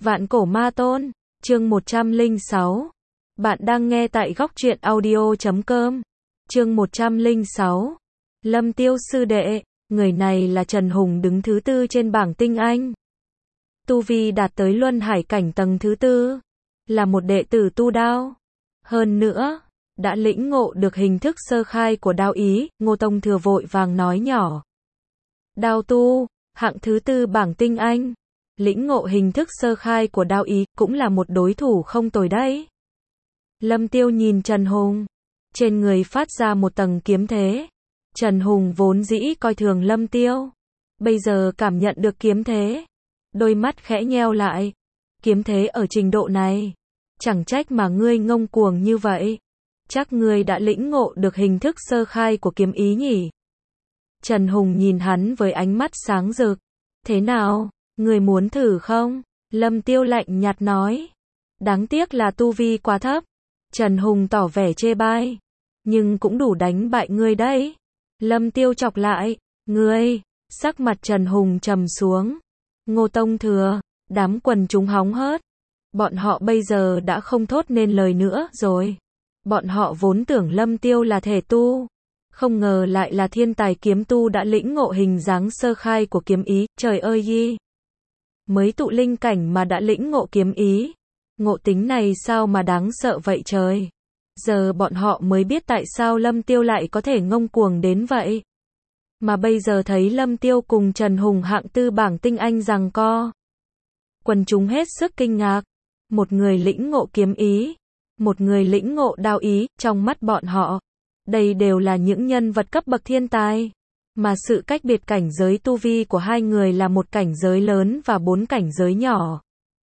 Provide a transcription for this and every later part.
Vạn cổ ma tôn, chương 106. Bạn đang nghe tại góc truyện audio.com. Chương 106. Lâm Tiêu sư đệ, người này là Trần Hùng đứng thứ tư trên bảng tinh anh. Tu vi đạt tới luân hải cảnh tầng thứ tư, là một đệ tử tu đao. Hơn nữa, đã lĩnh ngộ được hình thức sơ khai của đao ý, Ngô Tông Thừa vội vàng nói nhỏ. Đao tu, hạng thứ tư bảng tinh anh. Lĩnh ngộ hình thức sơ khai của đao ý, cũng là một đối thủ không tồi đấy. Lâm Tiêu nhìn Trần Hùng, trên người phát ra một tầng kiếm thế. Trần Hùng vốn dĩ coi thường Lâm Tiêu, bây giờ cảm nhận được kiếm thế, đôi mắt khẽ nheo lại. Kiếm thế ở trình độ này, chẳng trách mà ngươi ngông cuồng như vậy. Chắc ngươi đã lĩnh ngộ được hình thức sơ khai của kiếm ý nhỉ? Trần Hùng nhìn hắn với ánh mắt sáng rực. Thế nào, ngươi muốn thử không? Lâm Tiêu lạnh nhạt nói. Đáng tiếc là tu vi quá thấp. Trần Hùng tỏ vẻ chê bai. Nhưng cũng đủ đánh bại ngươi đấy. Lâm Tiêu chọc lại. Ngươi, sắc mặt Trần Hùng trầm xuống. Ngô Tông Thừa, đám quần chúng hóng hớt. Bọn họ bây giờ đã không thốt nên lời nữa rồi. Bọn họ vốn tưởng Lâm Tiêu là thể tu, không ngờ lại là thiên tài kiếm tu đã lĩnh ngộ hình dáng sơ khai của kiếm ý. Trời ơi yi! Mới tụ linh cảnh mà đã lĩnh ngộ kiếm ý. Ngộ tính này sao mà đáng sợ vậy trời? Giờ bọn họ mới biết tại sao Lâm Tiêu lại có thể ngông cuồng đến vậy. Mà bây giờ thấy Lâm Tiêu cùng Trần Hùng hạng tư bảng tinh anh giằng co. Quần chúng hết sức kinh ngạc. Một người lĩnh ngộ kiếm ý, một người lĩnh ngộ đao ý, trong mắt bọn họ, đây đều là những nhân vật cấp bậc thiên tài. Mà sự cách biệt cảnh giới tu vi của hai người là một cảnh giới lớn và 4 cảnh giới nhỏ.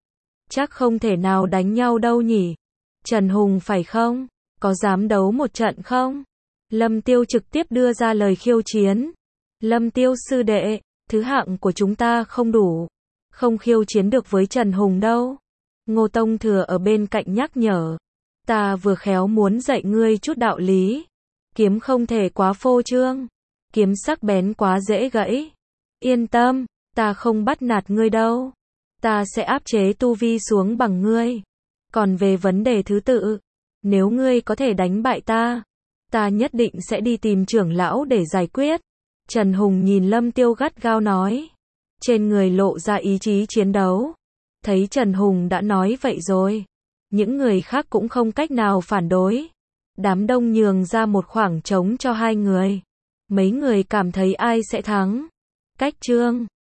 Chắc không thể nào đánh nhau đâu nhỉ? Trần Hùng phải không? Có dám đấu một trận không? Lâm Tiêu trực tiếp đưa ra lời khiêu chiến. Lâm Tiêu sư đệ, thứ hạng của chúng ta không đủ, không khiêu chiến được với Trần Hùng đâu. Ngô Tông Thừa ở bên cạnh nhắc nhở. Ta vừa khéo muốn dạy ngươi chút đạo lý. Kiếm không thể quá phô trương. Kiếm sắc bén quá dễ gãy. Yên tâm, ta không bắt nạt ngươi đâu. Ta sẽ áp chế tu vi xuống bằng ngươi. Còn về vấn đề thứ tự, nếu ngươi có thể đánh bại ta, ta nhất định sẽ đi tìm trưởng lão để giải quyết. Trần Hùng nhìn Lâm Tiêu gắt gao nói. Trên người lộ ra ý chí chiến đấu. Thấy Trần Hùng đã nói vậy rồi, những người khác cũng không cách nào phản đối. Đám đông nhường ra một khoảng trống cho hai người. Mấy người cảm thấy ai sẽ thắng. Cách chương